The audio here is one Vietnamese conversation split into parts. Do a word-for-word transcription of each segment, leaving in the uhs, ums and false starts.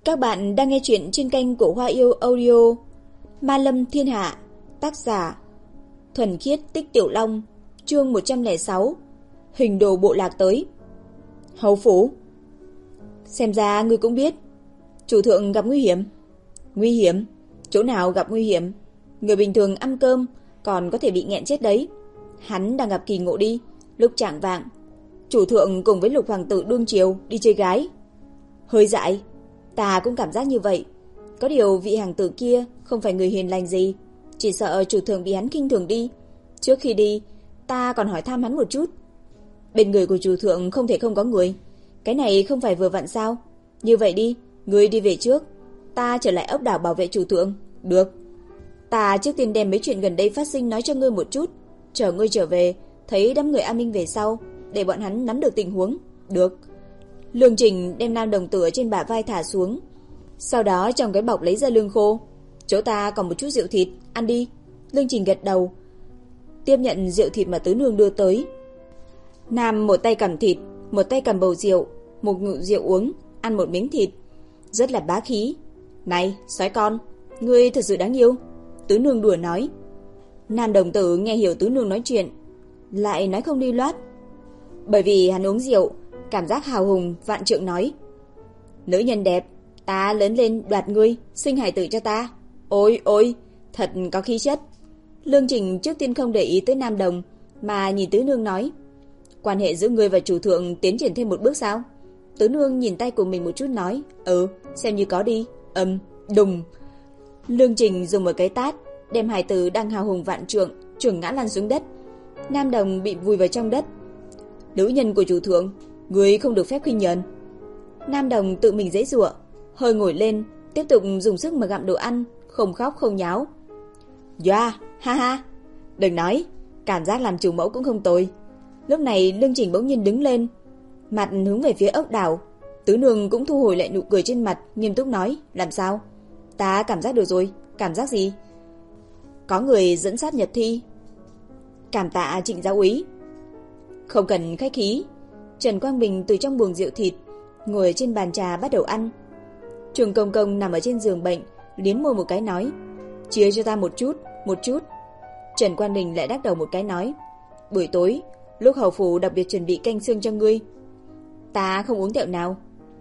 Các bạn đang nghe chuyện trên kênh của Hoa Yêu Audio. Ma Lâm Thiên Hạ, tác giả Thuần Khiết Tích Tiểu Long, chương một trăm lẻ sáu. Hình đồ bộ lạc tới. Hầu phủ, xem ra ngươi cũng biết, chủ thượng gặp nguy hiểm. Nguy hiểm? Chỗ nào gặp nguy hiểm? Người bình thường ăn cơm còn có thể bị nghẹn chết đấy. Hắn đang gặp kỳ ngộ đi. Lúc chạng vạng, chủ thượng cùng với lục hoàng tử đương triều đi chơi gái. Hơi dại. Ta cũng cảm giác như vậy. Có điều vị hàng tử kia không phải người hiền lành gì, chỉ sợ chủ thượng bị hắn khinh thường đi. Trước khi đi, ta còn hỏi thăm hắn một chút. Bên người của chủ thượng không thể không có người. Cái này không phải vừa vặn sao? Như vậy đi, ngươi đi về trước, ta trở lại ốc đảo bảo vệ chủ thượng. Được. Ta trước tiên đem mấy chuyện gần đây phát sinh nói cho ngươi một chút, chờ ngươi trở về thấy đám người an ninh về sau, để bọn hắn nắm được tình huống. Được. Lương Trình đem nam đồng tử trên bả vai thả xuống, sau đó trong cái bọc lấy ra lương khô. Chỗ ta còn một chút rượu thịt, ăn đi. Lương Trình gật đầu, tiếp nhận rượu thịt mà tứ nương đưa tới. Nam một tay cầm thịt, một tay cầm bầu rượu, một ngụm rượu uống, ăn một miếng thịt, rất là bá khí. Này, sói con, ngươi thật sự đáng yêu. Tứ nương đùa nói. Nam đồng tử nghe hiểu tứ nương nói chuyện, lại nói không đi loát, bởi vì hắn uống rượu, cảm giác hào hùng vạn trượng nói: nữ nhân đẹp, ta lớn lên đoạt ngươi, sinh hài tử cho ta. Ôi ôi, thật có khí chất. Lương Trình trước tiên không để ý tới Nam Đồng, mà nhìn tứ nương nói: quan hệ giữa ngươi và chủ thượng tiến triển thêm một bước sao? Tứ nương nhìn tay của mình một chút nói: ừ, xem như có đi. Âm, đùng. Lương Trình dùng một cái tát đem hài tử đang hào hùng vạn trượng chưởng ngã lăn xuống đất. Nam Đồng bị vùi vào trong đất. Nữ nhân của chủ thượng, ngươi không được phép khinh nhờn. Nam Đồng tự mình giãy giụa, hơi ngồi lên, tiếp tục dùng sức mà gặm đồ ăn, không khóc không nháo. Yeah, ha ha. Đừng nói, cảm giác làm chủ mẫu cũng không tồi. Lúc này Lương Trình bỗng nhiên đứng lên, mặt hướng về phía ốc đảo. Tứ nương cũng thu hồi lại nụ cười trên mặt, nghiêm túc nói: làm sao? Ta cảm giác được rồi. Cảm giác gì? Có người dẫn sát nhật thi. Cảm tạ Trịnh giáo úy. Không cần khách khí. Trần Quang Bình từ trong buồng rượu thịt ngồi trên bàn trà bắt đầu ăn. Trường Công Công nằm ở trên giường bệnh, liếm môi một cái nói: chia cho ta một chút, một chút. Trần Quang Bình lại đắc đầu một cái nói: buổi tối, lúc hầu phủ đặc biệt chuẩn bị canh xương cho ngươi. Ta không uống rượu nào.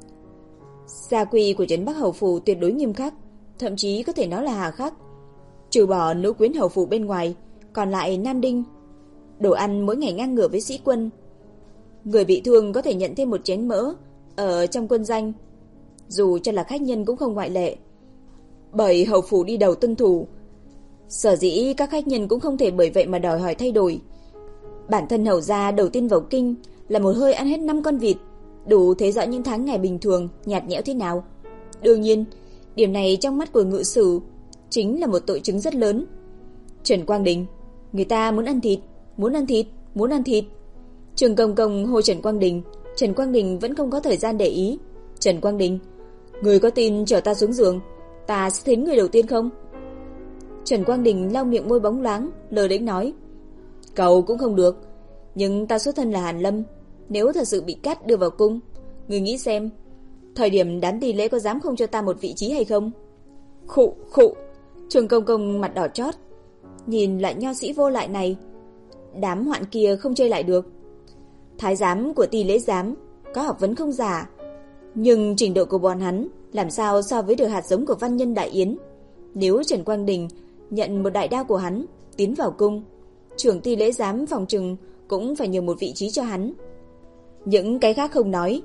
Gia quy của trấn Bắc hầu phủ tuyệt đối nghiêm khắc, thậm chí có thể nói là hà khắc. Trừ bỏ nữ quyến hầu phủ bên ngoài, còn lại nam đinh. Đồ ăn mỗi ngày ngang ngửa với sĩ quân. Người bị thương có thể nhận thêm một chén mỡ ở trong quân danh, dù cho là khách nhân cũng không ngoại lệ, bởi hầu phủ đi đầu tuân thủ. Sở dĩ các khách nhân cũng không thể bởi vậy mà đòi hỏi thay đổi. Bản thân hầu gia đầu tiên vào kinh là một hơi ăn hết năm con vịt, đủ thấy rõ những tháng ngày bình thường nhạt nhẽo thế nào. Đương nhiên, điểm này trong mắt của ngự sử chính là một tội chứng rất lớn. Trần Quang Đình, người ta muốn ăn thịt, muốn ăn thịt, muốn ăn thịt. Trường Công Công hô Trần Quang Đình. Trần Quang Đình vẫn không có thời gian để ý. Trần Quang Đình, người có tin chở ta xuống giường, ta sẽ thấy người đầu tiên không? Trần Quang Đình lau miệng môi bóng loáng, lờ đễnh nói: cầu cũng không được, nhưng ta xuất thân là Hàn Lâm, nếu thật sự bị cắt đưa vào cung, người nghĩ xem, thời điểm đám tỳ lễ có dám không cho ta một vị trí hay không? Khụ khụ. Trường Công Công mặt đỏ chót, nhìn lại nho sĩ vô lại này. Đám hoạn kia không chơi lại được. Thái giám của tỳ lễ giám có học vấn không giả, nhưng trình độ của bọn hắn làm sao so với được hạt giống của văn nhân đại yến. Nếu Trần Quang Đình nhận một đại đao của hắn tiến vào cung, trưởng tỳ lễ giám phòng trừng cũng phải nhường một vị trí cho hắn. Những cái khác không nói,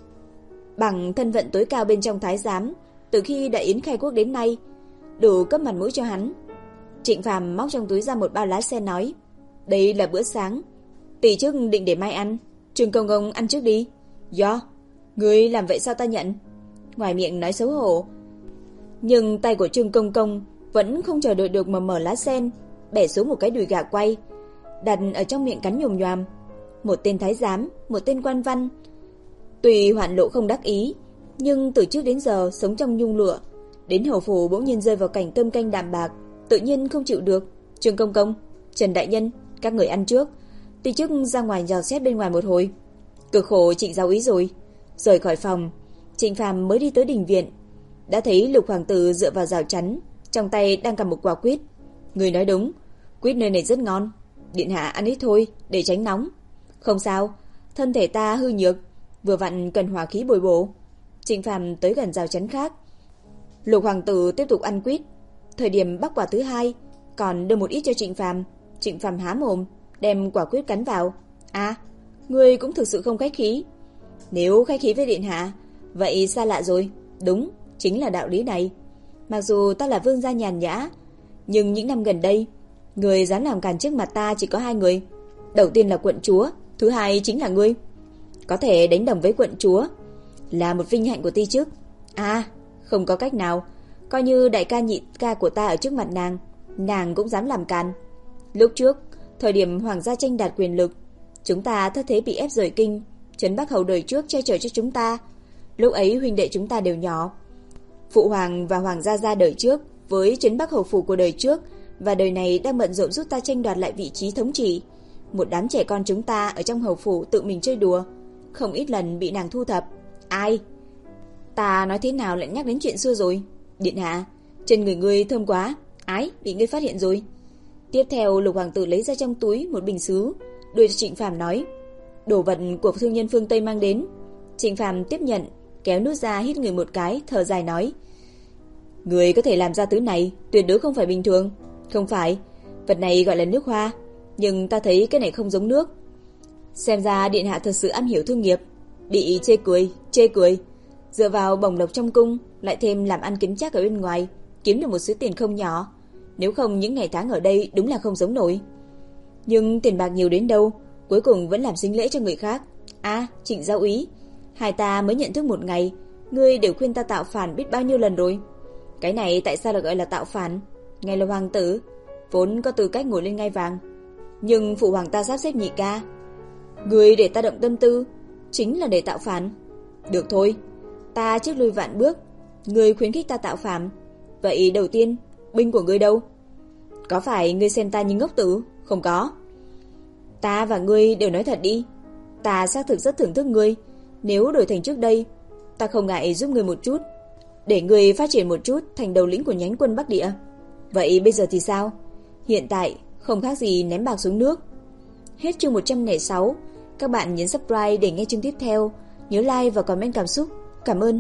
bằng thân phận tối cao bên trong thái giám từ khi đại yến khai quốc đến nay, đủ cấp mặt mũi cho hắn. Trịnh Phàm móc trong túi ra một bao lá sen nói: đây là bữa sáng, tỷ chức định để mai ăn, Trương Công Công ăn trước đi. Do, ngươi làm vậy sao ta nhận? Ngoài miệng nói xấu hổ, nhưng tay của Trương Công Công vẫn không chờ đợi được mà mở lá sen, bẻ xuống một cái đùi gà quay, đặt ở trong miệng cắn nhồm nhoàm. Một tên thái giám, một tên quan văn, tuy hoạn lộ không đắc ý, nhưng từ trước đến giờ sống trong nhung lụa, đến hầu phủ bỗng nhiên rơi vào cảnh cơm canh đạm bạc, tự nhiên không chịu được. Trương Công Công, Trần đại nhân, các người ăn trước, tỷ chức ra ngoài dò xét bên ngoài một hồi. Cực khổ Trịnh giáo úy rồi. Rời khỏi phòng, Trịnh Phàm mới đi tới đình viện. đã thấy Lục hoàng tử dựa vào rào chắn, trong tay đang cầm một quả quýt. Người nói đúng, quýt nơi này rất ngon. Điện hạ ăn ít thôi để tránh nóng. Không sao, thân thể ta hư nhược, vừa vặn cần hỏa khí bồi bổ. Trịnh Phàm tới gần rào chắn khác. Lục hoàng tử tiếp tục ăn quýt. Thời điểm bắt quả thứ hai, còn đưa một ít cho Trịnh Phàm. Trịnh Phàm há mồm, đem quả quýt cắn vào. À, ngươi cũng thực sự không khách khí. Nếu khách khí với điện hạ, vậy xa lạ rồi. Đúng, chính là đạo lý này. Mặc dù ta là vương gia nhàn nhã, nhưng những năm gần đây, người dám làm càn trước mặt ta chỉ có hai người. Đầu tiên là quận chúa, thứ hai chính là ngươi. Có thể đánh đồng với quận chúa là một vinh hạnh của ti chức. À, không có cách nào, coi như đại ca nhị ca của ta ở trước mặt nàng, nàng cũng dám làm càn. Lúc trước, thời điểm hoàng gia tranh đạt quyền lực, chúng ta thất thế bị ép rời kinh, Trấn Bắc Hầu đời trước che chở cho chúng ta. Lúc ấy huynh đệ chúng ta đều nhỏ. Phụ hoàng và hoàng gia gia đời trước với Trấn Bắc Hầu phủ của đời trước và đời này đang bận rộn giúp ta tranh đoạt lại vị trí thống trị. Một đám trẻ con chúng ta ở trong hầu phủ tự mình chơi đùa, không ít lần bị nàng thu thập. Ai? Ta nói thế nào lại nhắc đến chuyện xưa rồi? Điện hạ, trên người ngươi thơm quá. Ái, bị ngươi phát hiện rồi. Tiếp theo Lục hoàng tử lấy ra trong túi một bình sứ, đưa cho Trịnh Phàm nói: đồ vật của thương nhân phương Tây mang đến. Trịnh Phàm tiếp nhận, kéo nút ra hít người một cái, thở dài nói: người có thể làm ra thứ này tuyệt đối không phải bình thường. Không phải, vật này gọi là nước hoa, nhưng ta thấy cái này không giống nước. Xem ra điện hạ thật sự am hiểu thương nghiệp. Bị chê cười, chê cười. Dựa vào bổng lộc trong cung, lại thêm làm ăn kiếm chắc ở bên ngoài, kiếm được một số tiền không nhỏ. Nếu không những ngày tháng ở đây đúng là không giống nổi. Nhưng tiền bạc nhiều đến đâu, cuối cùng vẫn làm sính lễ cho người khác. À, Trịnh giáo úy, hai ta mới nhận thức một ngày, ngươi đều khuyên ta tạo phản biết bao nhiêu lần rồi. Cái này tại sao lại gọi là tạo phản? Ngài là hoàng tử, vốn có tư cách ngồi lên ngai vàng, nhưng phụ hoàng ta sắp xếp nhị ca. Ngươi để ta động tâm tư, chính là để tạo phản. Được thôi, ta trước lui vạn bước, ngươi khuyến khích ta tạo phản. Vậy đầu tiên, binh của ngươi đâu? Có phải ngươi xem ta như ngốc tử? Không có. Ta và ngươi đều nói thật đi. Ta xác thực rất thưởng thức ngươi. Nếu đổi thành trước đây, ta không ngại giúp ngươi một chút, để ngươi phát triển một chút thành đầu lĩnh của nhánh quân Bắc Địa. Vậy bây giờ thì sao? Hiện tại không khác gì ném bạc xuống nước. Hết chương một trăm lẻ sáu. Các bạn nhấn subscribe để nghe chương tiếp theo. Nhớ like và comment cảm xúc. Cảm ơn.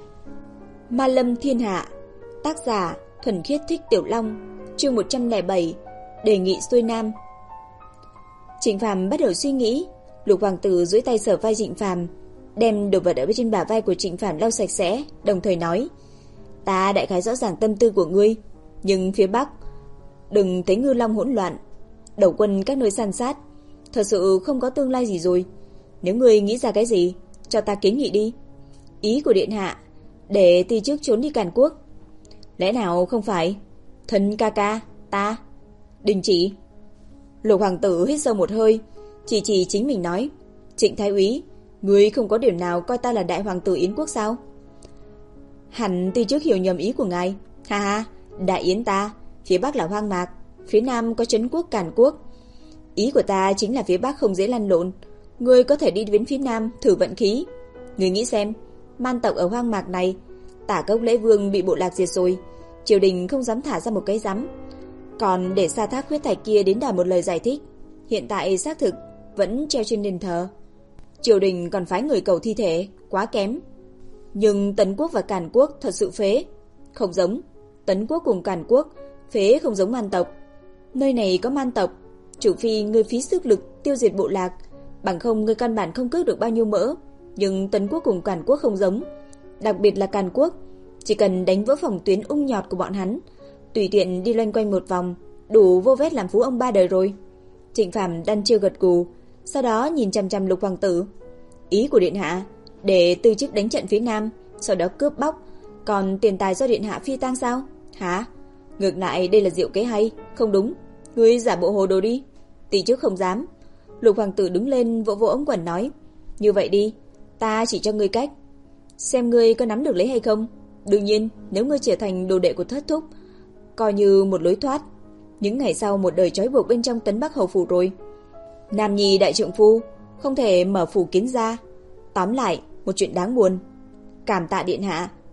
Ma Lâm Thiên Hạ. Tác giả Thuần Khiết Thích Tiểu Long. Chương một trăm lẻ bảy. Đề nghị xuôi nam. Trịnh Phàm bắt đầu suy nghĩ. Lục hoàng tử duỗi tay sờ vai Trịnh Phàm, đem đồ vật ở bên trên bả vai của Trịnh Phàm lau sạch sẽ, đồng thời nói: ta đại khái rõ ràng tâm tư của ngươi, nhưng phía Bắc đừng thấy ngư long hỗn loạn, đầu quân các nơi san sát, thật sự không có tương lai gì rồi. Nếu ngươi nghĩ ra cái gì, cho ta kiến nghị đi. Ý của điện hạ để ti chức trốn đi Càn Quốc. Lẽ nào không phải? Thân ca ca, ta đình chỉ. Lục hoàng tử hít sâu một hơi, chỉ chỉ chính mình nói: Trịnh thái úy, ngươi không có điểm nào coi ta là đại hoàng tử Yến quốc sao? Hẳn ti trước hiểu nhầm ý của ngài. Ha ha, đại Yến ta, phía Bắc là hoang mạc, phía Nam có trấn quốc Càn Quốc. Ý của ta chính là phía Bắc không dễ lăn lộn, ngươi có thể đi đến phía Nam thử vận khí. Ngươi nghĩ xem, man tộc ở hoang mạc này, Tả Cốc Lễ Vương bị bộ lạc diệt rồi, triều đình không dám thả ra một cái rắm, còn để Sa Thác Huyết Thạch kia đến đòi một lời giải thích. Hiện tại xác thực vẫn treo trên đền thờ, triều đình còn phái người cầu thi thể, quá kém. Nhưng Tấn Quốc và Càn Quốc thật sự phế. Không giống, Tấn Quốc cùng Càn Quốc phế không giống man tộc. Nơi này có man tộc, trừ phi ngươi phí sức lực tiêu diệt bộ lạc, bằng không ngươi căn bản không cướp được bao nhiêu mỡ. Nhưng Tấn Quốc cùng Càn Quốc không giống, đặc biệt là Càn Quốc, chỉ cần đánh vỡ phòng tuyến ung nhọt của bọn hắn, tùy tiện đi loanh quanh một vòng, đủ vô vết làm phú ông ba đời rồi. Trịnh Phàm đan chưa gật gù, sau đó nhìn chằm chằm Lục hoàng tử. Ý của điện hạ để từ chức đánh trận phía Nam, sau đó cướp bóc, còn tiền tài do điện hạ phi tang sao? Hả? Ngược lại đây là diệu kế hay. Không đúng, ngươi giả bộ hồ đồ đi. Tỷ trước không dám. Lục hoàng tử đứng lên vỗ vỗ ống quần nói: như vậy đi, ta chỉ cho ngươi cách, xem ngươi có nắm được lấy hay không. Đương nhiên, nếu ngươi trở thành đồ đệ của thất thúc, coi như một lối thoát. Những ngày sau một đời trói buộc bên trong Tấn Bắc hầu phủ rồi. Nam nhi đại trượng phu, không thể mở phủ kiến ra. Tóm lại, một chuyện đáng buồn. Cảm tạ điện hạ,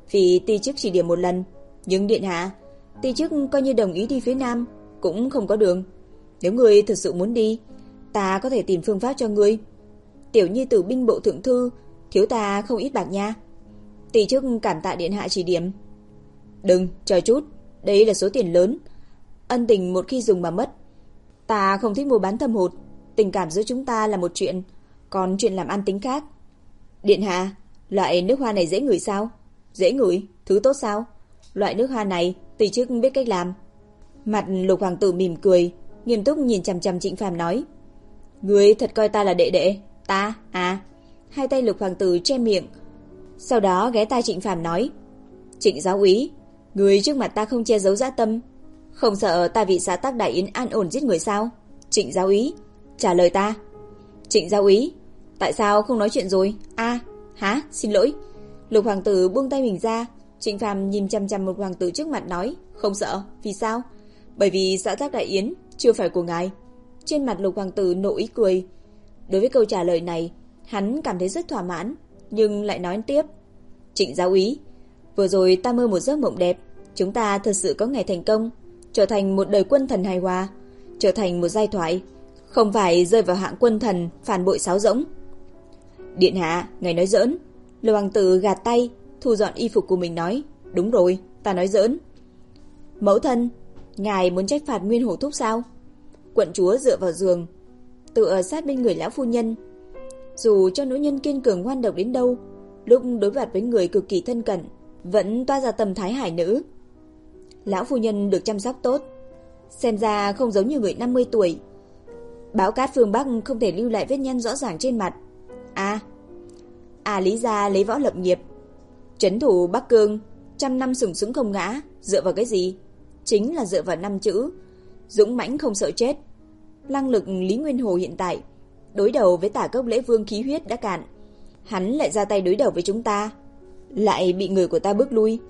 Vì ti chức chỉ điểm một lần, nhưng điện hạ, ti chức coi như đồng ý đi phía Nam, cũng không có đường. Nếu ngươi thực sự muốn đi, ta có thể tìm phương pháp cho ngươi. Tiểu nhi tử binh bộ thượng thư thiếu ta không ít bạc nha. Ti chức cảm tạ điện hạ chỉ điểm. Đừng, chờ chút, đấy là số tiền lớn. Ân tình một khi dùng mà mất. Ta không thích mua bán thâm hụt. Tình cảm giữa chúng ta là một chuyện, còn chuyện làm ăn tính khác. Điện hạ, loại nước hoa này dễ ngửi sao? Dễ ngửi, thứ tốt sao? Loại nước hoa này ti chức biết cách làm. Mặt Lục hoàng tử mỉm cười, nghiêm túc nhìn chằm chằm Trịnh Phàm nói: Ngươi thật coi ta là đệ đệ? Ta à? Hai tay Lục hoàng tử che miệng, sau đó ghé tai Trịnh Phàm nói: Trịnh giáo úy, ngươi trước mặt ta không che giấu dã tâm, không sợ ta vì xã tắc Đại Yến an ổn giết người sao? Trịnh giáo úy, trả lời ta. Trịnh giáo úy, tại sao không nói chuyện rồi? A, à, hả? Xin lỗi. Lục hoàng tử buông tay mình ra. Trịnh Phàm nhìn chằm chằm một hoàng tử trước mặt nói: Không sợ, vì sao? Bởi vì xã tắc Đại Yến chưa phải của ngài. Trên mặt Lục hoàng tử nổi ý cười. Đối với câu trả lời này, hắn cảm thấy rất thỏa mãn, nhưng lại nói tiếp: Trịnh giáo úy, vừa rồi ta mơ một giấc mộng đẹp, chúng ta thật sự có ngày thành công, trở thành một đời quân thần hài hòa, trở thành một giai thoại, không phải rơi vào hạng quân thần phản bội sáo rỗng. Điện hạ, ngài nói giỡn. Lục hoàng tử gạt tay, thu dọn y phục của mình nói: Đúng rồi, ta nói giỡn. Mẫu thân, ngài muốn trách phạt Nguyên Hổ Thúc sao? Quận chúa dựa vào giường, tựa sát bên người lão phu nhân. Dù cho nữ nhân kiên cường ngoan độc đến đâu, lúc đối mặt với người cực kỳ thân cận, vẫn toa ra tâm thái hải nữ. Lão phu nhân được chăm sóc tốt, xem ra không giống như người năm mươi tuổi. Bão cát phương Bắc không thể lưu lại vết nhăn rõ ràng trên mặt. À, à Lý gia lấy võ lập nghiệp, trấn thủ Bắc Cương, trăm năm sừng sững không ngã, dựa vào cái gì? Chính là dựa vào năm chữ: dũng mãnh không sợ chết. Năng lực Lý Nguyên Hồ hiện tại đối đầu với Tả Cốc Lễ Vương khí huyết đã cạn, hắn lại ra tay đối đầu với chúng ta, lại bị người của ta bước lui.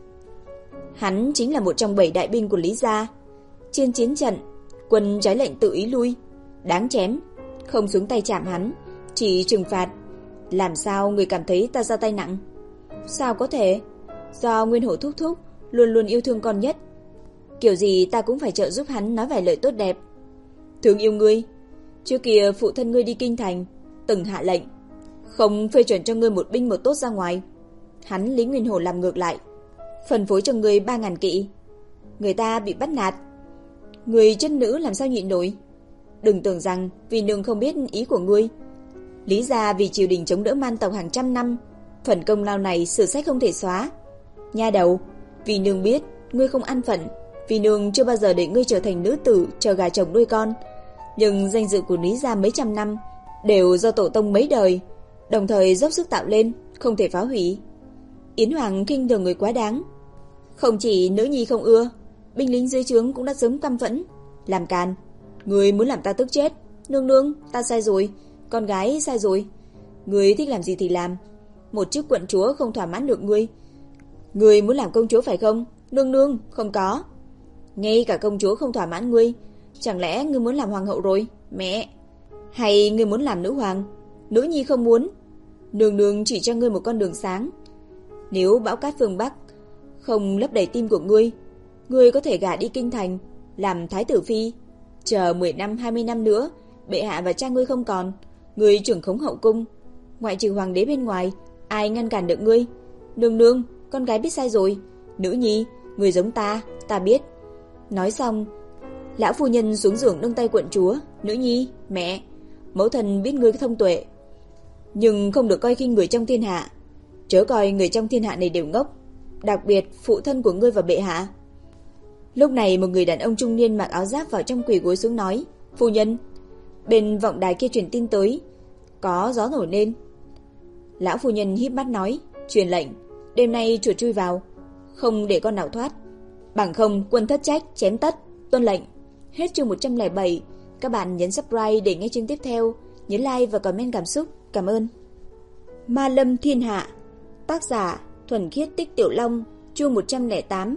Hắn chính là một trong bảy đại binh của Lý gia. Trên chiến trận, quân trái lệnh tự ý lui, đáng chém, không xuống tay chạm hắn, chỉ trừng phạt. Làm sao người cảm thấy ta ra tay nặng? Sao có thể? Do Nguyên Hổ thúc thúc luôn luôn yêu thương con nhất, kiểu gì ta cũng phải trợ giúp hắn nói vài lời tốt đẹp. Thương yêu ngươi. Trước kia phụ thân ngươi đi kinh thành, từng hạ lệnh không phê chuẩn cho ngươi một binh một tốt ra ngoài. Hắn Lý Nguyên Hổ làm ngược lại, phân phối cho ngươi ba ngàn kỵ. Người ta bị bắt nạt, người chân nữ làm sao nhịn nổi. Đừng tưởng rằng vì nương không biết ý của ngươi. Lý gia vì triều đình chống đỡ man tộc hàng trăm năm, phần công lao này sử sách không thể xóa. Nha đầu, vì nương biết ngươi không ăn phận, vì nương chưa bao giờ để ngươi trở thành nữ tử chờ gà chồng nuôi con. Nhưng danh dự của Lý gia mấy trăm năm đều do tổ tông mấy đời đồng thời dốc sức tạo lên, không thể phá hủy. Yến Hoàng khinh thường người quá đáng. Không chỉ nữ nhi không ưa, binh lính dưới trướng cũng đã sớm căm phẫn. Làm càn, ngươi muốn làm ta tức chết. Nương nương, ta sai rồi, con gái sai rồi. Ngươi thích làm gì thì làm, một chức quận chúa không thỏa mãn được ngươi. Ngươi muốn làm công chúa phải không? Nương nương, không có. Ngay cả công chúa không thỏa mãn ngươi, chẳng lẽ ngươi muốn làm hoàng hậu rồi? Mẹ, hay ngươi muốn làm nữ hoàng? Nữ nhi không muốn. Nương nương chỉ cho ngươi một con đường sáng. Nếu bão cát phương Bắc không lấp đầy tim của ngươi, ngươi có thể gả đi kinh thành làm thái tử phi. Chờ mười năm hai mươi năm nữa, bệ hạ và cha ngươi không còn, ngươi trưởng khống hậu cung, ngoại trừ hoàng đế bên ngoài, ai ngăn cản được ngươi? Nương nương, con gái biết sai rồi. Nữ nhi, người giống ta, ta biết. Nói xong, lão phu nhân xuống giường nâng tay quận chúa. Nữ nhi, mẹ, mẫu thân biết ngươi thông tuệ, nhưng không được coi khinh người trong thiên hạ. Chớ coi người trong thiên hạ này đều ngốc, đặc biệt phụ thân của ngươi và bệ hạ. Lúc này một người đàn ông trung niên mặc áo giáp vào trong quỳ gối xuống nói: Phu nhân, bên vọng đài kia truyền tin tới, có gió nổi lên. Lão phu nhân híp mắt nói: Truyền lệnh, đêm nay chuột chui vào, không để con nào thoát, bằng không quân thất trách chém tất. Tuân lệnh. Hết chương một trăm lẻ bảy. Các bạn nhấn subscribe để nghe chương tiếp theo, nhấn like và comment cảm xúc. Cảm ơn. Ma Lâm Thiên Hạ, tác giả Thuần Khiết Tích Tiểu Long, chương một trăm lẻ tám.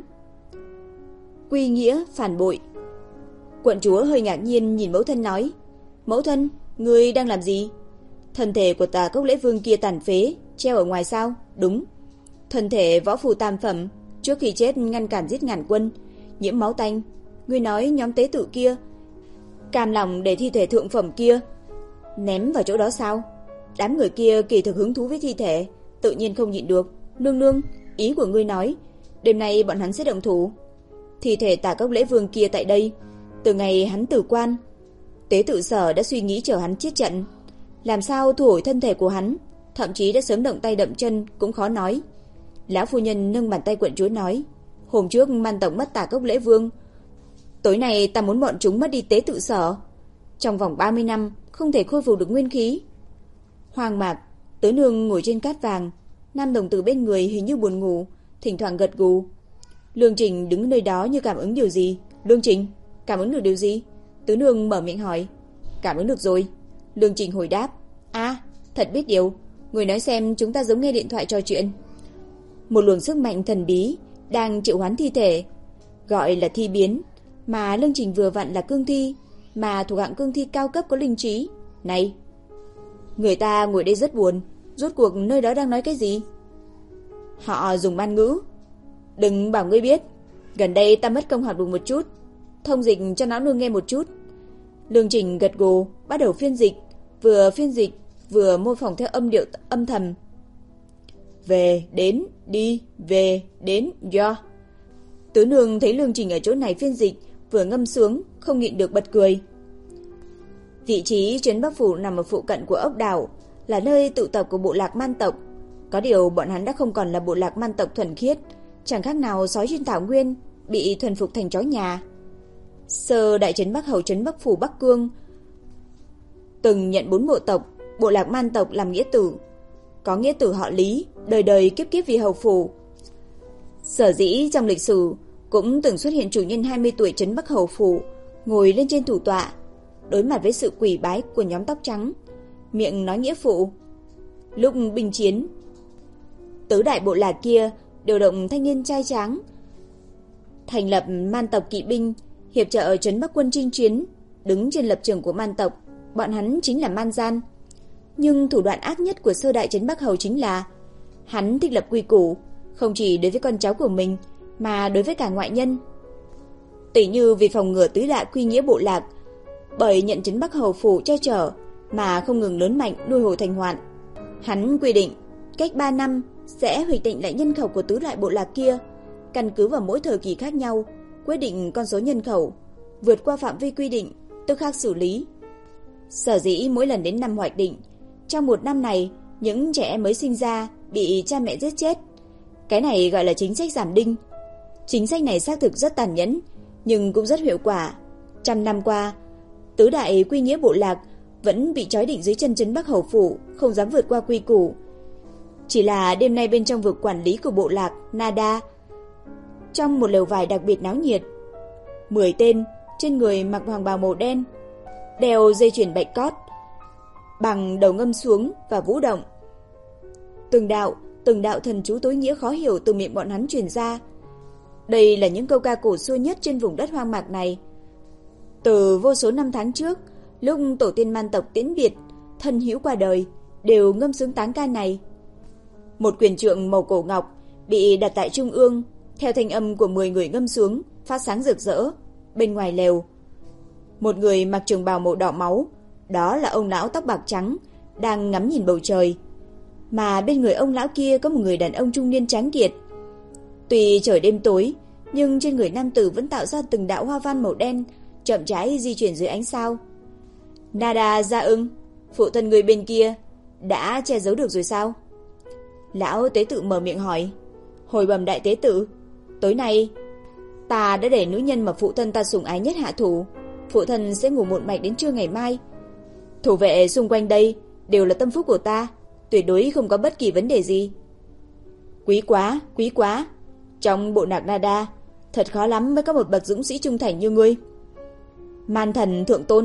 Quy nghĩa phản bội. Quận chúa hơi ngạc nhiên nhìn mẫu thân nói: Mẫu thân, ngươi đang làm gì? Thân thể của Tà Cốc Lễ Vương kia tàn phế, treo ở ngoài sao? Đúng. Thân thể võ phù tam phẩm, trước khi chết ngăn cản giết ngàn quân, nhiễm máu tanh. Ngươi nói nhóm tế tự kia cam lòng để thi thể thượng phẩm kia ném vào chỗ đó sao? Đám người kia kỳ thực hứng thú với thi thể, tự nhiên không nhịn được. Nương nương, ý của ngươi nói đêm nay bọn hắn sẽ động thủ? Thi thể Tả Cốc Lễ Vương kia tại đây, từ ngày hắn tử quan, tế tự sở đã suy nghĩ chờ hắn chết trận, làm sao thu hồi thân thể của hắn, thậm chí đã sớm động tay động chân cũng khó nói. Lão phu nhân nâng bàn tay quận chúa nói, hôm trước Man tộc mất Tả Cốc Lễ Vương, tối nay ta muốn bọn chúng mất đi tế tự sở, trong vòng ba mươi năm không thể khôi phục được nguyên khí. Hoang Mạc, Tứ nương ngồi trên cát vàng, Nam đồng tử bên người hình như buồn ngủ, thỉnh thoảng gật gù. Lương Trình đứng nơi đó như cảm ứng điều gì. Lương Trình, cảm ứng được điều gì? Tứ nương mở miệng hỏi. Cảm ứng được rồi. Lương Trình hồi đáp. A, à, thật biết điều. Người nói xem, chúng ta giống nghe điện thoại trò chuyện. Một luồng sức mạnh thần bí đang triệu hoán thi thể, gọi là thi biến, mà Lương Trình vừa vặn là cương thi, mà thuộc hạng cương thi cao cấp có linh trí. Này, người ta ngồi đây rất buồn, rốt cuộc nơi đó đang nói cái gì? Họ dùng man ngữ. Đừng bảo ngươi biết, gần đây ta mất công học được một chút, thông dịch cho não nương nghe một chút. Lương Trình gật gù, bắt đầu phiên dịch, vừa phiên dịch vừa mô phỏng theo âm điệu âm thầm. Về, đến, đi, về, đến, do. Tứ nương thấy Lương Trình ở chỗ này phiên dịch, vừa ngâm sướng, không nhịn được bật cười. Vị trí Trấn Bắc Phủ nằm ở phụ cận của ốc đảo, là nơi tụ tập của bộ lạc Man tộc. Có điều bọn hắn đã không còn là bộ lạc Man tộc thuần khiết, chẳng khác nào sói trên thảo nguyên bị thuần phục thành chó nhà. Sơ đại trấn Bắc Hầu Trấn Bắc Phủ Bắc Cương từng nhận bốn bộ tộc, bộ lạc Man tộc làm nghĩa tử. Có nghĩa tử họ Lý, đời đời kiếp kiếp vì hầu phủ. Sở dĩ trong lịch sử cũng từng xuất hiện chủ nhân hai mươi tuổi Trấn Bắc Hầu Phủ ngồi lên trên thủ tọa, đối mặt với sự quỷ bái của nhóm tóc trắng, miệng nói nghĩa phụ. Lúc binh chiến, tứ đại bộ lạc kia điều động thanh niên trai tráng, thành lập Man tộc kỵ binh, hiệp trợ Trấn Bắc quân chinh chiến. Đứng trên lập trường của Man tộc, bọn hắn chính là man gian. Nhưng thủ đoạn ác nhất của sơ đại Trấn Bắc Hầu chính là hắn thích lập quy củ, không chỉ đối với con cháu của mình mà đối với cả ngoại nhân. Tỷ như vì phòng ngừa tứ đại quy nghĩa bộ lạc bởi nhận Trấn Bắc Hầu Phủ che chở mà không ngừng lớn mạnh nuôi hồi thành hoạn, hắn quy định cách ba năm sẽ huých định lại nhân khẩu của tứ đại bộ lạc kia, căn cứ vào mỗi thời kỳ khác nhau quyết định con số nhân khẩu, vượt qua phạm vi quy định tức khắc xử lý. Sở dĩ mỗi lần đến năm hoạch định, trong một năm này những trẻ em mới sinh ra bị cha mẹ giết chết. Cái này gọi là chính sách giảm đinh. Chính sách này xác thực rất tàn nhẫn, nhưng cũng rất hiệu quả. Trăm năm qua, tứ đại quy nghĩa bộ lạc vẫn bị trói định dưới chân Trấn Bắc Hầu Phủ, không dám vượt qua quy củ. Chỉ là đêm nay bên trong vực quản lý của bộ lạc Nada, trong một lều vải đặc biệt náo nhiệt, mười tên trên người mặc hoàng bào màu đen, đeo dây chuyền bạch cót, bằng đầu ngâm xuống và vũ động. Từng đạo, từng đạo thần chú tối nghĩa khó hiểu từ miệng bọn hắn truyền ra. Đây là những câu ca cổ xưa nhất trên vùng đất hoang mạc này. Từ vô số năm tháng trước, lúc tổ tiên Man tộc tiễn biệt, thân hữu qua đời, đều ngâm sướng táng ca này. Một quyền trượng màu cổ ngọc bị đặt tại trung ương, theo thanh âm của mười người ngâm xuống, phát sáng rực rỡ. Bên ngoài lều, một người mặc trường bào màu đỏ máu, đó là ông lão tóc bạc trắng, đang ngắm nhìn bầu trời. Mà bên người ông lão kia có một người đàn ông trung niên tráng kiệt. Tuy trời đêm tối, nhưng trên người nam tử vẫn tạo ra từng đạo hoa văn màu đen, chậm rãi di chuyển dưới ánh sao. Nada Gia Ưng, phụ thân người bên kia đã che giấu được rồi sao? Lão tế tự mở miệng hỏi. Hồi bẩm đại tế tự, tối nay ta đã để nữ nhân mà phụ thân ta sủng ái nhất hạ thủ. Phụ thân sẽ ngủ một mạch đến trưa ngày mai. Thủ vệ xung quanh đây đều là tâm phúc của ta, tuyệt đối không có bất kỳ vấn đề gì. Quý quá, quý quá. Trong bộ lạc Nada, thật khó lắm mới có một bậc dũng sĩ trung thành như ngươi. Man thần thượng tôn.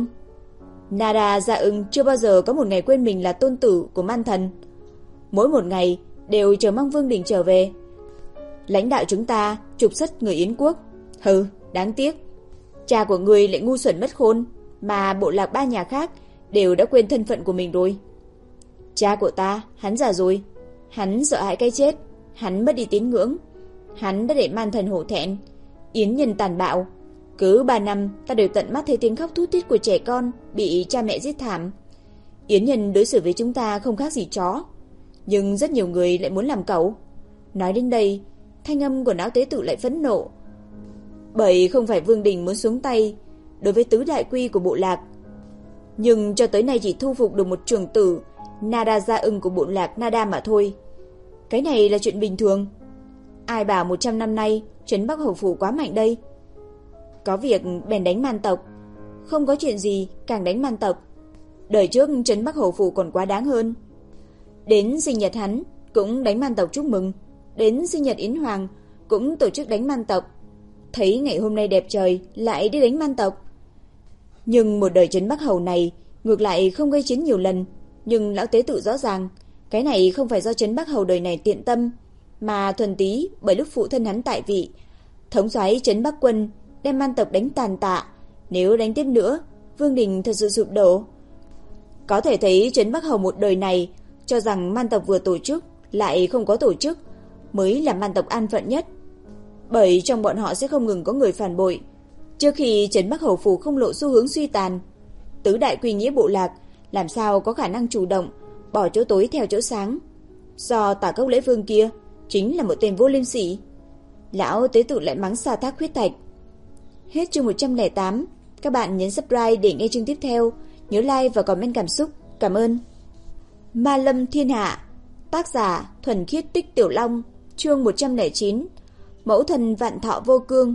Nada Gia Ưng chưa bao giờ có một ngày quên mình là tôn tử của man thần. Mỗi một ngày đều chờ mong Vương Đình trở về. Lãnh đạo chúng ta trục xuất người Yến quốc. Hừ, đáng tiếc. Cha của ngươi lại ngu xuẩn mất khôn, mà bộ lạc ba nhà khác đều đã quên thân phận của mình rồi. Cha của ta, hắn già rồi, hắn sợ hãi cái chết, Hắn mất đi tín ngưỡng. Hắn đã để man thần hổ thẹn. Yến nhân tàn bạo. Cứ ba năm ta đều tận mắt thấy tiếng khóc thút thít của trẻ con bị cha mẹ giết thảm. Yến nhân đối xử với chúng ta không khác gì chó, nhưng rất nhiều người lại muốn làm cẩu. Nói đến đây, thanh âm của Lão Tế Tự lại phẫn nộ. Bởi không phải Vương Đình muốn xuống tay đối với tứ đại quy của bộ lạc, nhưng cho tới nay chỉ thu phục được một trưởng tử Nada Gia Ưng của bộ lạc Nada mà thôi. Cái này là chuyện bình thường. Ai bảo một trăm năm nay trấn Bắc Hầu Phủ quá mạnh đây? Có việc bèn đánh man tộc, không có chuyện gì càng đánh man tộc. Đời trước trấn Bắc Hầu Phủ còn quá đáng hơn. Đến sinh nhật hắn cũng đánh man tộc chúc mừng, đến sinh nhật Yến Hoàng cũng tổ chức đánh man tộc. Thấy ngày hôm nay đẹp trời lại đi đánh man tộc. Nhưng một đời trấn Bắc Hầu này ngược lại không gây chiến nhiều lần. Nhưng Lão Tế Tự rõ ràng cái này không phải do trấn Bắc Hầu đời này tiện tâm, mà thuần túy bởi lúc phụ thân hắn tại vị, thống soái trấn Bắc quân đem man tộc đánh tàn tạ. Nếu đánh tiếp nữa, Vương Đình thật sự sụp đổ. Có thể thấy trấn Bắc Hầu một đời này cho rằng man tộc vừa tổ chức lại không có tổ chức mới là man tộc an phận nhất. Bởi trong bọn họ sẽ không ngừng có người phản bội. Trước khi trấn Bắc Hầu Phủ không lộ xu hướng suy tàn, tứ đại quy nghĩa bộ lạc làm sao có khả năng chủ động bỏ chỗ tối theo chỗ sáng. Do Tả Cốc Lễ Vương kia chính là một tên vô liêm sỉ. Lão Tế Tự lại mắng Sa Thác Huyết Thạch. Hết chương một trăm lẻ tám. Các bạn nhấn subscribe để nghe chương tiếp theo. Nhớ like và comment cảm xúc. Cảm ơn. Ma Lâm Thiên Hạ. Tác giả Thuần Khiết Tích Tiểu Long. Chương một trăm lẻ chín. Mẫu thần vạn thọ vô cương.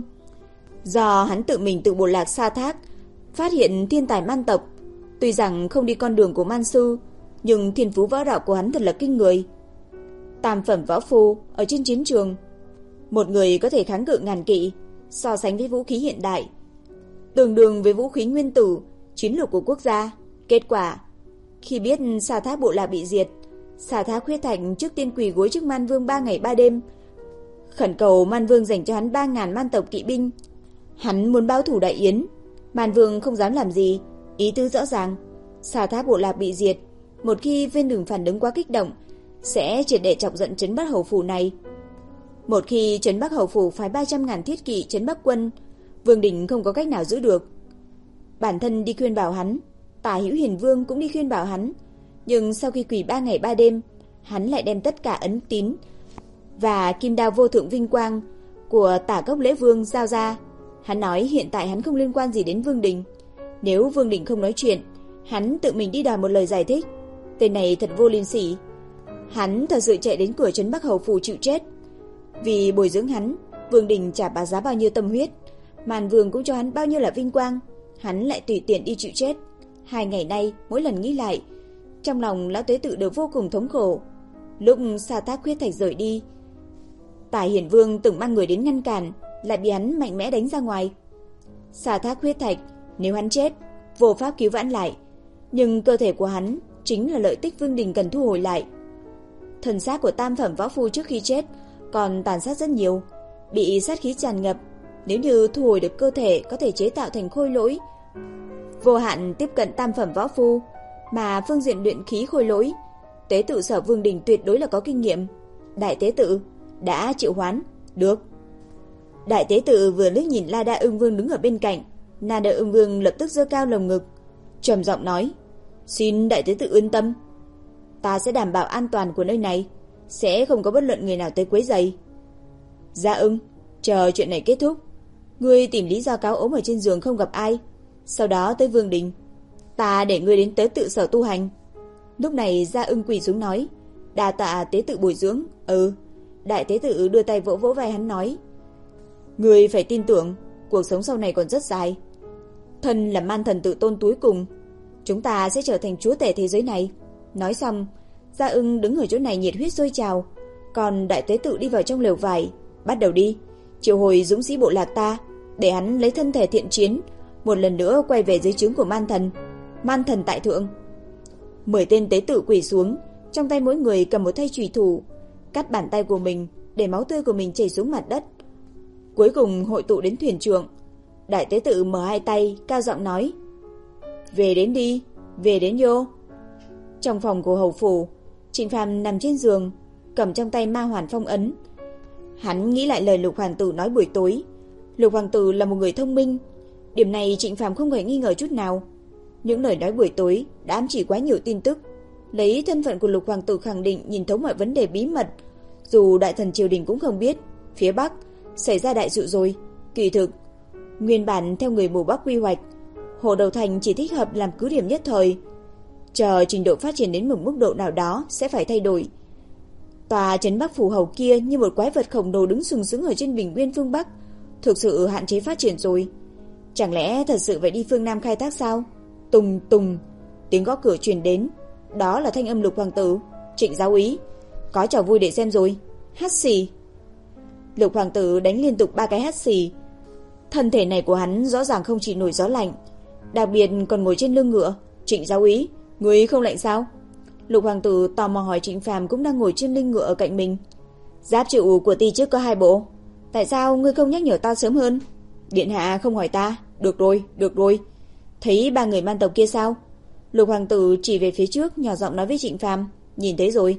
Do hắn tự mình từ bộ lạc Sa Thác phát hiện thiên tài man tộc. Tuy rằng không đi con đường của man sư, nhưng thiên phú võ đạo của hắn thật là kinh người. Tam phẩm võ phu ở trên chiến trường, một người có thể kháng cự ngàn kỵ, so sánh với vũ khí hiện đại, tương đương với vũ khí nguyên tử, chiến lược của quốc gia. Kết quả, khi biết Sa Thác bộ lạc bị diệt, Sa Thác Huyết Thạch trước tiên quỳ gối trước Man Vương ba ngày ba đêm, khẩn cầu Man Vương dành cho hắn ba ngàn man tộc kỵ binh. Hắn muốn báo thù Đại Yến. Man Vương không dám làm gì, ý tứ rõ ràng. Sa Thác bộ lạc bị diệt, một khi viên đường phản ứng quá kích động, sẽ triệt để chọc giận trấn Bắc Hầu Phủ này. Một khi trấn Bắc Hầu Phủ phái ba trăm ngàn thiết kỵ trấn Bắc quân, Vương Đình không có cách nào giữ được. Bản thân đi khuyên bảo hắn, Tả Hữu Hiền Vương cũng đi khuyên bảo hắn, nhưng sau khi quỳ ba ngày ba đêm, hắn lại đem tất cả ấn tín và kim đao vô thượng vinh quang của Tả Cốc Lễ Vương giao ra. Hắn nói hiện tại hắn không liên quan gì đến Vương Đình. Nếu Vương Đình không nói chuyện, hắn tự mình đi đòi một lời giải thích. Tên này thật vô liêm sỉ. Hắn thật sự chạy đến cửa trấn Bắc Hầu Phủ chịu chết. Vì bồi dưỡng hắn, Vương Đình trả bà giá bao nhiêu tâm huyết, Man Vương cũng cho hắn bao nhiêu là vinh quang, hắn lại tùy tiện đi chịu chết. Hai ngày nay, mỗi lần nghĩ lại, trong lòng Lão Tế Tự đều vô cùng thống khổ. Lúc Sa Thác Huyết Thạch rời đi, Tả Hiển Vương từng mang người đến ngăn cản, lại bị hắn mạnh mẽ đánh ra ngoài. Sa Thác Huyết Thạch, nếu hắn chết, vô pháp cứu vãn lại, nhưng cơ thể của hắn chính là lợi tích Vương Đình cần thu hồi lại. Thần xác của tam phẩm võ phu trước khi chết còn tàn sát rất nhiều, bị sát khí tràn ngập. Nếu như thu hồi được cơ thể, có thể chế tạo thành khôi lỗi, vô hạn tiếp cận tam phẩm võ phu. Mà phương diện luyện khí khôi lỗi, Tế Tự Sở Vương Đình tuyệt đối là có kinh nghiệm. Đại Tế Tự đã triệu hoán. Được. Đại Tế Tự vừa liếc nhìn La Đa Ưng Vương đứng ở bên cạnh, Na Đa Ưng Vương lập tức giơ cao lồng ngực, trầm giọng nói: "Xin Đại Tế Tự yên tâm, ta sẽ đảm bảo an toàn của nơi này, sẽ không có bất luận người nào tới quấy rầy." Gia Ưng, chờ chuyện này kết thúc, ngươi tìm lý do cáo ốm ở trên giường không gặp ai, sau đó tới Vương Đình, ta để ngươi đến Tế Tự Sở tu hành. Lúc này Gia Ưng quỳ xuống nói: "Đa tạ Tế Tự bồi dưỡng." Ừ. Đại Tế Tự đưa tay vỗ vỗ vai hắn nói: "Ngươi phải tin tưởng, cuộc sống sau này còn rất dài. Thân là man thần tự tôn cuối cùng, chúng ta sẽ trở thành chúa tể thế giới này." Nói xong, Gia Ưng đứng ở chỗ này nhiệt huyết sôi trào, còn Đại Tế Tự đi vào trong lều vải, bắt đầu đi triệu hồi dũng sĩ bộ lạc ta, để hắn lấy thân thể thiện chiến, một lần nữa quay về dưới trướng của man thần. Man thần tại thượng. Mười tên tế tự quỳ xuống, trong tay mỗi người cầm một thanh chùy thủ, cắt bàn tay của mình để máu tươi của mình chảy xuống mặt đất. Cuối cùng hội tụ đến thuyền trưởng. Đại Tế Tự mở hai tay, cao giọng nói: "Về đến đi, về đến vô." Trong phòng của hầu phủ, Trịnh Phàm nằm trên giường, cầm trong tay ma hoàn phong ấn. Hắn nghĩ lại lời Lục hoàng tử nói buổi tối. Lục hoàng tử là một người thông minh, điểm này Trịnh Phàm không hề nghi ngờ chút nào. Những lời nói buổi tối đã ám chỉ quá nhiều tin tức, lấy thân phận của Lục hoàng tử khẳng định nhìn thấu mọi vấn đề bí mật, dù đại thần triều đình cũng không biết. Phía Bắc xảy ra đại sự rồi. Kỳ thực, nguyên bản theo người mù Bắc quy hoạch, Hồ Đầu Thành chỉ thích hợp làm cứ điểm nhất thời, chờ trình độ phát triển đến một mức độ nào đó sẽ phải thay đổi. Tòa trấn Bắc phủ hầu kia như một quái vật khổng lồ đứng sừng sững ở trên bình nguyên phương Bắc, thực sự hạn chế phát triển rồi. Chẳng lẽ thật sự phải đi phương Nam khai thác sao? Tùng tùng, tiếng gõ cửa truyền đến, đó là thanh âm Lục hoàng tử. Trịnh giáo úy, có trò vui để xem rồi. Hắt xì. Lục hoàng tử đánh liên tục ba cái hắt xì. Thân thể này của hắn rõ ràng không chịu nổi gió lạnh, đặc biệt còn ngồi trên lưng ngựa. Trịnh giáo úy, người không lạnh sao? Lục hoàng tử tò mò hỏi Trịnh Phàm cũng đang ngồi trên lưng ngựa ở cạnh mình. Giáp trụ của ti trước có hai bộ, tại sao ngươi không nhắc nhở ta sớm hơn? Điện hạ không hỏi ta. Được rồi, được rồi. Thấy ba người man tộc kia sao? Lục hoàng tử chỉ về phía trước nhỏ giọng nói với Trịnh Phàm. Nhìn thấy rồi.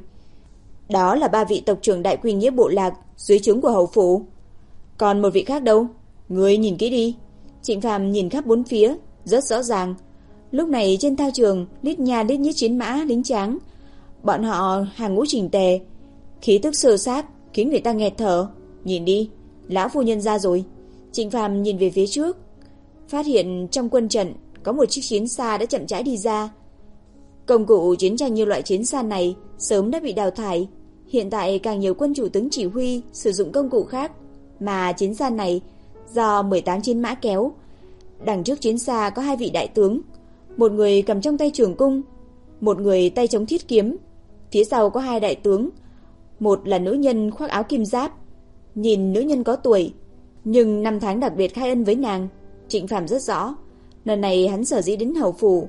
Đó là ba vị tộc trưởng đại quy nghĩa bộ lạc dưới trướng của hầu phủ. Còn một vị khác đâu? Ngươi nhìn kỹ đi. Trịnh Phàm nhìn khắp bốn phía, rất rõ ràng. Lúc này trên thao trường lít nha lít nhít chiến mã lính tráng, bọn họ hàng ngũ chỉnh tề, khí tức sơ sát khiến người ta nghẹt thở. Nhìn đi, lão phu nhân ra rồi. Trịnh Phàm nhìn về phía trước, phát hiện trong quân trận có một chiếc chiến xa đã chậm rãi đi ra. Công cụ chiến tranh như loại chiến xa này sớm đã bị đào thải, hiện tại càng nhiều quân chủ tướng chỉ huy sử dụng công cụ khác, mà chiến xa này do mười tám chiến mã kéo. Đằng trước chiến xa có hai vị đại tướng, một người cầm trong tay trường cung, một người tay chống thiết kiếm. Phía sau có hai đại tướng, một là nữ nhân khoác áo kim giáp. Nhìn nữ nhân có tuổi, nhưng năm tháng đặc biệt khai ân với nàng. Trịnh Phàm rất rõ, lần này hắn sở dĩ đến hầu phủ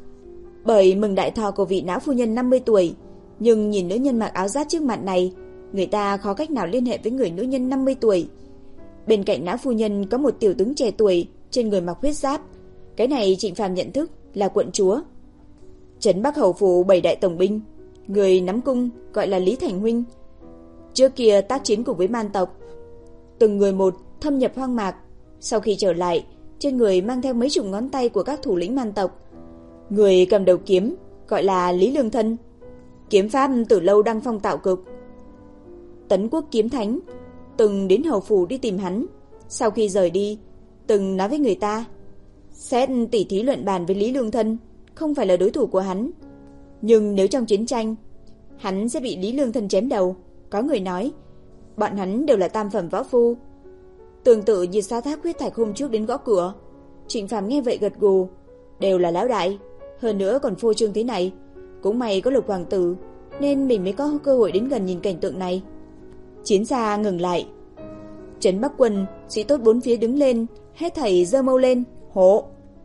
bởi mừng đại thọ của vị lão phu nhân năm mươi tuổi, nhưng nhìn nữ nhân mặc áo giáp trước mặt này, người ta khó cách nào liên hệ với người nữ nhân năm mươi tuổi. Bên cạnh lão phu nhân có một tiểu tướng trẻ tuổi, trên người mặc huyết giáp. Cái này Trịnh Phàm nhận thức là quận chúa. Trấn Bắc hầu phủ bảy đại tổng binh, người nắm cung gọi là Lý Thành huynh. Trước kia tác chiến cùng với man tộc, từng người một thâm nhập hoang mạc, sau khi trở lại, trên người mang theo mấy chục ngón tay của các thủ lĩnh man tộc. Người cầm đầu kiếm gọi là Lý Lương Thân, kiếm pháp từ lâu đăng phong tạo cực. Tấn Quốc kiếm thánh từng đến hầu phủ đi tìm hắn, sau khi rời đi từng nói với người ta xét tỉ thí luận bàn với Lý Lương Thân không phải là đối thủ của hắn, nhưng nếu trong chiến tranh hắn sẽ bị Lý Lương Thân chém đầu. Có người nói bọn hắn đều là tam phẩm võ phu, tương tự như Sa Thác Huyết Thạch hôm trước đến gõ cửa. Trịnh Phàm nghe vậy gật gù, đều là lão đại, hơn nữa còn phô trương thế này, cũng may có Lục hoàng tử nên mình mới có cơ hội đến gần nhìn cảnh tượng này. Chiến xa ngừng lại, trấn Bắc quân sĩ tốt bốn phía đứng lên, hết thảy giơ mâu lên, hộ.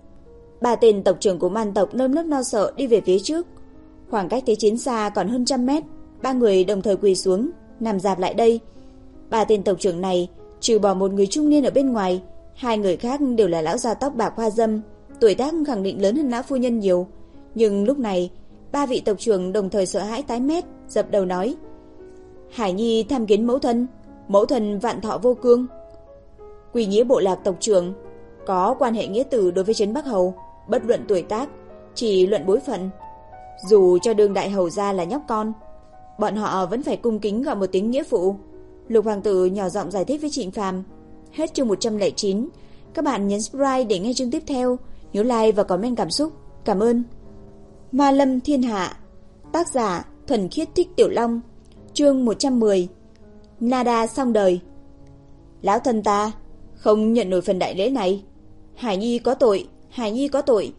Ba tên tộc trưởng của man tộc nơm nớp lo sợ đi về phía trước, khoảng cách tới chiến xa còn hơn trăm mét. Ba người đồng thời quỳ xuống, nằm dạp lại đây. Ba tên tộc trưởng này trừ bỏ một người trung niên ở bên ngoài, hai người khác đều là lão già tóc bạc hoa dâm, tuổi tác khẳng định lớn hơn lão phu nhân nhiều. Nhưng lúc này ba vị tộc trưởng đồng thời sợ hãi tái mét, dập đầu nói: Hải Nhi tham kiến mẫu thân, mẫu thân vạn thọ vô cương. Quy nghĩa bộ lạc tộc trưởng có quan hệ nghĩa tử đối với trấn Bắc hầu, bất luận tuổi tác, chỉ luận bối phận. Dù cho đương đại hầu gia là nhóc con, bọn họ vẫn phải cung kính gọi một tiếng nghĩa phụ. Lục hoàng tử nhỏ giọng giải thích với Trịnh Phàm. Hết chương một trăm lẻ chín. Các bạn nhấn subscribe để nghe chương tiếp theo, nhớ like và comment cảm xúc. Cảm ơn. Ma Lâm Thiên Hạ, tác giả Thuần Khiết Thích Tiểu Long, chương một trăm mười. Nada xong đời. Lão thân ta không nhận nổi phần đại lễ này. Hải Nhi có tội, Hải Nhi có tội.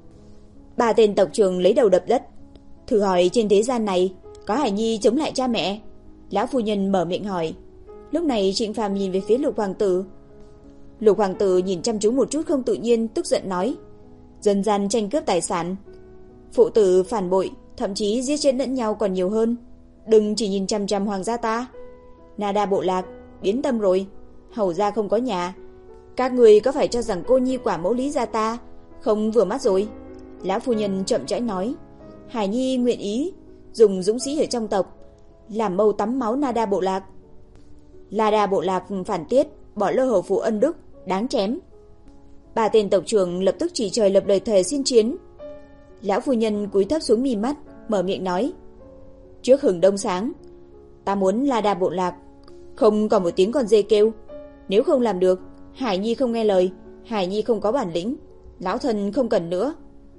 Ba tên tộc trưởng lấy đầu đập đất. Thử hỏi trên thế gian này có Hải Nhi chống lại cha mẹ? Lão phu nhân mở miệng hỏi. Lúc này Trịnh Phàm nhìn về phía Lục hoàng tử. Lục hoàng tử nhìn chăm chú một chút không tự nhiên, tức giận nói: Dân gian tranh cướp tài sản, phụ tử phản bội, thậm chí giết chết lẫn nhau còn nhiều hơn. Đừng chỉ nhìn chăm chăm hoàng gia ta. Nada bộ lạc biến tâm rồi, hầu gia không có nhà. Các người có phải cho rằng cô nhi quả mẫu Lý gia ta không vừa mắt rồi? Lão phu nhân chậm rãi nói: Hải Nhi nguyện ý dùng dũng sĩ ở trong tộc làm mâu tắm máu Nada bộ lạc. Nada bộ lạc phản tiết, bỏ lơ hầu phủ ân đức, đáng chém. Ba tên tộc trưởng lập tức chỉ trời lập lời thề xin chiến. Lão phu nhân cúi thấp xuống mi mắt, mở miệng nói: Trước hừng đông sáng, ta muốn Nada bộ lạc không còn một tiếng con dê kêu. Nếu không làm được, Hải Nhi không nghe lời, Hải Nhi không có bản lĩnh, lão thần không cần nữa.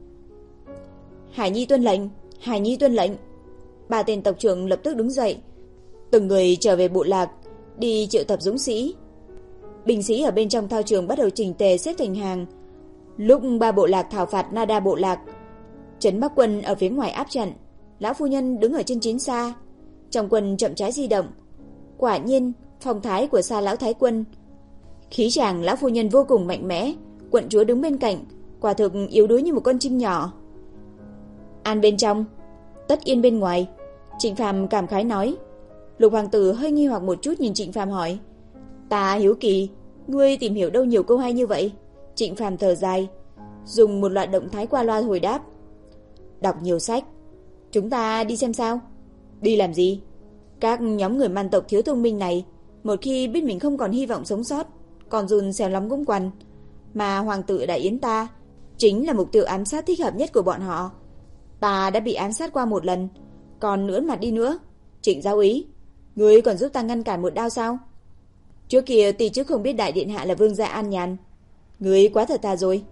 Hải Nhi tuân lệnh, Hải Nhi tuân lệnh. Ba tên tộc trưởng lập tức đứng dậy, từng người trở về bộ lạc, đi triệu tập dũng sĩ. Binh sĩ ở bên trong thao trường bắt đầu chỉnh tề xếp thành hàng. Lúc ba bộ lạc thảo phạt Nada bộ lạc, trấn Bắc quân ở phía ngoài áp trận. Lão phu nhân đứng ở trên chiến xa, trong quân chậm rãi di động. Quả nhiên, phong thái của Sa lão thái quân, khí chàng lão phu nhân vô cùng mạnh mẽ. Quận chúa đứng bên cạnh, quả thực yếu đuối như một con chim nhỏ. An bên trong, tất yên bên ngoài, Trịnh Phàm cảm khái nói. Lục hoàng tử hơi nghi hoặc một chút nhìn Trịnh Phàm hỏi: Ta hiếu kỳ, ngươi tìm hiểu đâu nhiều câu hay như vậy? Trịnh Phàm thở dài, dùng một loại động thái qua loa hồi đáp: Đọc nhiều sách. Chúng ta đi xem sao? Đi làm gì? Các nhóm người man tộc thiếu thông minh này, một khi biết mình không còn hy vọng sống sót, còn run xèo lắm cũng quằn. Mà hoàng tử Đại Yến ta chính là mục tiêu ám sát thích hợp nhất của bọn họ. Ta đã bị ám sát qua một lần, còn nữa mặt đi nữa. Trịnh giáo úy, ngươi còn giúp ta ngăn cản một đao sao? Trước kia tỷ chức không biết đại điện hạ là vương gia an nhàn. Ngươi quá thật thà rồi.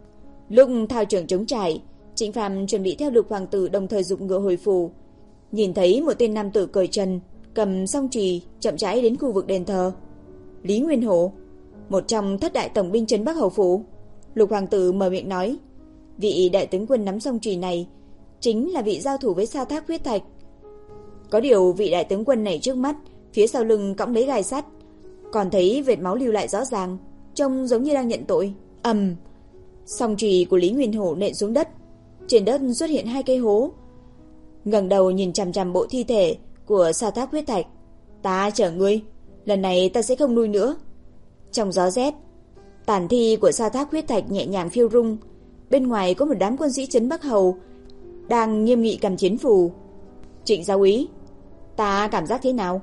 Lúc thao trường trống trải, Trịnh Phàm chuẩn bị theo Lục hoàng tử đồng thời dục ngựa hồi phủ. Nhìn thấy một tên nam tử cởi trần, cầm song chùy chậm rãi đến khu vực đền thờ. Lý Nguyên Hổ, một trong thất đại tổng binh trấn Bắc hầu phủ. Lục hoàng tử mở miệng nói: Vị đại tướng quân nắm song chùy này chính là vị giao thủ với Sa Thác huyết thạch. Có điều vị đại tướng quân này trước mắt, phía sau lưng cõng lấy gai sắt, còn thấy vệt máu lưu lại rõ ràng, trông giống như đang nhận tội. Ầm, song chùy của Lý Nguyên Hổ nện xuống đất, trên đất xuất hiện hai cây hố. Ngẩng đầu nhìn chằm chằm bộ thi thể của Sa Thác huyết thạch: Ta chở ngươi, lần này ta sẽ không nuôi nữa. Trong gió rét, tàn thi của Sa Thác huyết thạch nhẹ nhàng phiêu rung. Bên ngoài có một đám quân sĩ trấn Bắc hầu đang nghiêm nghị cầm chiến phù. Trịnh giáo úy, ta cảm giác thế nào?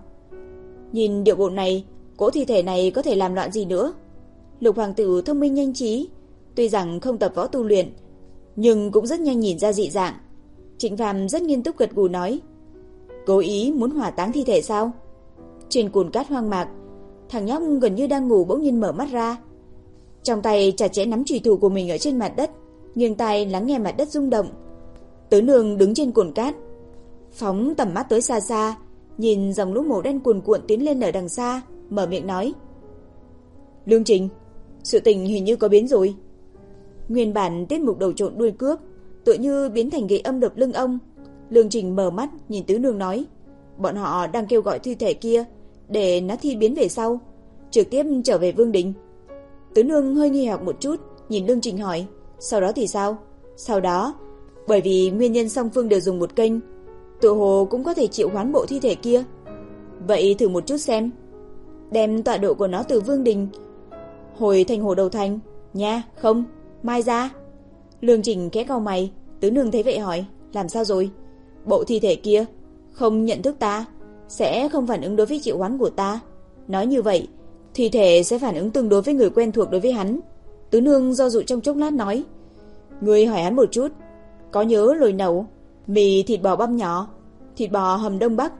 Nhìn điệu bộ này, cỗ thi thể này có thể làm loạn gì nữa? Lục hoàng tử thông minh nhanh trí, tuy rằng không tập võ tu luyện, nhưng cũng rất nhanh nhìn ra dị dạng. Trịnh Phàm rất nghiêm túc gật gù nói: Cố ý muốn hỏa táng thi thể sao? Trên cồn cát hoang mạc, thằng nhóc gần như đang ngủ bỗng nhiên mở mắt ra, trong tay chặt chẽ nắm chùy thủ của mình ở trên mặt đất, nghiêng tai lắng nghe mặt đất rung động. Tứ nương đứng trên cồn cát, phóng tầm mắt tới xa xa, nhìn dòng lũ màu đen cuồn cuộn tiến lên ở đằng xa, mở miệng nói: Lương Trình, sự tình hình như có biến rồi. Nguyên bản tiết mục đầu trộn đuôi cướp tựa như biến thành gậy âm đập lưng ông. Lương Trình mở mắt nhìn tứ nương nói: Bọn họ đang kêu gọi thi thể kia để nó thi biến về sau, trực tiếp trở về vương đình. Tứ nương hơi nghi hoặc một chút, nhìn Lương Trình hỏi: Sau đó thì sao? Sau đó, bởi vì nguyên nhân song phương đều dùng một kênh, tự hồ cũng có thể triệu hoán bộ thi thể kia. Vậy thử một chút xem, đem tọa độ của nó từ vương đình hồi thành hồ đầu thành nha. Không, mai ra. Lương Trình khẽ cau mày. Tứ nương thấy vậy hỏi: Làm sao rồi? Bộ thi thể kia không nhận thức ta, sẽ không phản ứng đối với triệu hoán của ta. Nói như vậy, thi thể sẽ phản ứng tương đối với người quen thuộc đối với hắn. Tứ nương do dự trong chốc lát nói: Ngươi hỏi hắn một chút, có nhớ lồi nấu mì thịt bò băm nhỏ, thịt bò hầm đông bắc?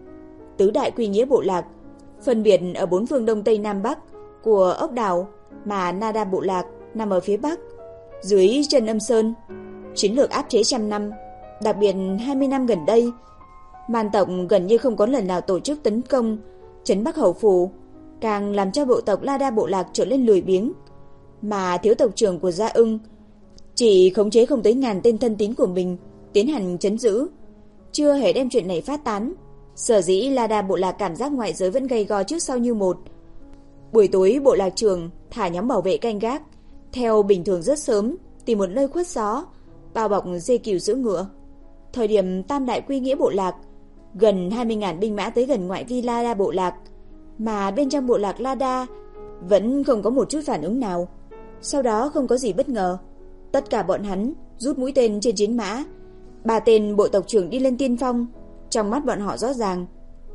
Tứ đại quy nghĩa bộ lạc phân biệt ở bốn phương đông tây nam bắc của ốc đảo, mà Nada bộ lạc nằm ở phía bắc, dưới chân âm sơn. Chiến lược áp chế trăm năm, đặc biệt hai mươi năm gần đây, man tộc gần như không có lần nào tổ chức tấn công trấn Bắc hầu phủ, càng làm cho bộ tộc Nada bộ lạc trở nên lười biếng. Mà thiếu tộc trưởng của Gia Ưng chỉ khống chế không tới ngàn tên thân tín của mình tiến hành trấn giữ, chưa hề đem chuyện này phát tán. Sở dĩ Nada bộ lạc cảm giác ngoại giới vẫn gay go trước sau như một. Buổi tối bộ lạc trưởng thả nhóm bảo vệ canh gác, theo bình thường rất sớm tìm một nơi khuất gió, bao bọc dê cừu giữ ngựa. Thời điểm tam đại quy nghĩa bộ lạc, gần hai mươi nghìn binh mã tới gần ngoại vi Nada bộ lạc, mà bên trong bộ lạc Nada vẫn không có một chút phản ứng nào. Sau đó không có gì bất ngờ, tất cả bọn hắn rút mũi tên trên chiến mã. Ba tên bộ tộc trưởng đi lên tiên phong, trong mắt bọn họ rõ ràng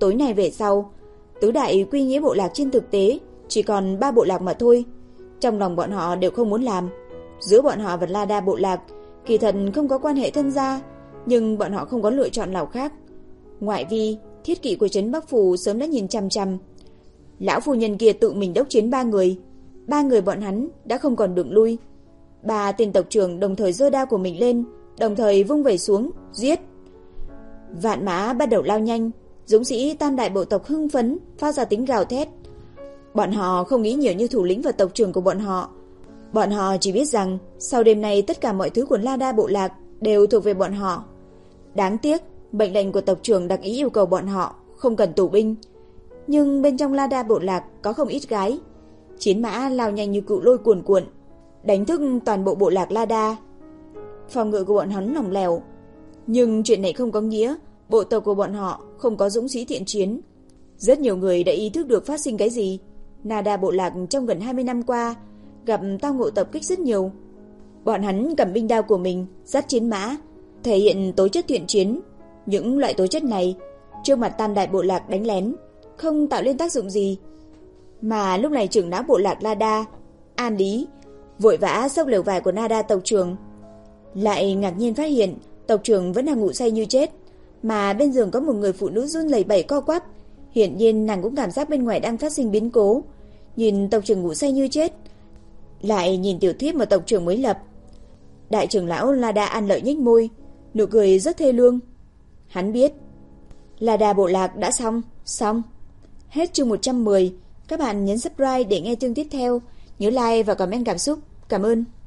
tối nay về sau, tứ đại quy nghĩa bộ lạc trên thực tế chỉ còn ba bộ lạc mà thôi. Trong lòng bọn họ đều không muốn làm. Giữa bọn họ và La Đa bộ lạc kỳ thật không có quan hệ thân gia, nhưng bọn họ không có lựa chọn nào khác. Ngoại vi, thiết kỵ của trấn Bắc Phủ sớm đã nhìn chằm chằm. Lão phu nhân kia tự mình đốc chiến ba người, ba người bọn hắn đã không còn đường lui. Ba tên tộc trưởng đồng thời giơ đao của mình lên, đồng thời vung vẩy xuống, giết. Vạn mã bắt đầu lao nhanh, dũng sĩ tam đại bộ tộc hưng phấn, phát ra tiếng gào thét. Bọn họ không nghĩ nhiều như thủ lĩnh và tộc trưởng của bọn họ. Bọn họ chỉ biết rằng sau đêm nay tất cả mọi thứ của La Đa bộ lạc đều thuộc về bọn họ. Đáng tiếc, mệnh lệnh của tộc trưởng đặc ý yêu cầu bọn họ không cần tù binh. Nhưng bên trong La Đa bộ lạc có không ít gái. Chiến mã lao nhanh như cự lôi cuồn cuộn, đánh thức toàn bộ bộ lạc La Đa. Phòng ngự của bọn hắn lỏng lẻo, nhưng chuyện này không có nghĩa bộ tộc của bọn họ không có dũng sĩ thiện chiến. Rất nhiều người đã ý thức được phát sinh cái gì. La Đa bộ lạc trong gần hai mươi năm qua gặp tao ngộ tập kích rất nhiều. Bọn hắn cầm binh đao của mình, dắt chiến mã, thể hiện tố chất thiện chiến. Những loại tố chất này trước mặt tam đại bộ lạc đánh lén không tạo lên tác dụng gì. Mà lúc này trưởng lão bộ lạc La Đa, An Lý, vội vã xốc lều vải của Na Đa tộc trưởng, lại ngạc nhiên phát hiện tộc trưởng vẫn đang ngủ say như chết, mà bên giường có một người phụ nữ run lẩy bẩy co quắp. Hiển nhiên nàng cũng cảm giác bên ngoài đang phát sinh biến cố. Nhìn tộc trưởng ngủ say như chết, lại nhìn tiểu thuyết mà tộc trưởng mới lập. Đại trưởng lão La Đa An Lợi nhếch môi, nụ cười rất thê lương. Hắn biết La Đa bộ lạc đã xong, xong. Hết chương một trăm mười. Các bạn nhấn subscribe để nghe chương tiếp theo. Nhớ like và comment cảm xúc. Cảm ơn.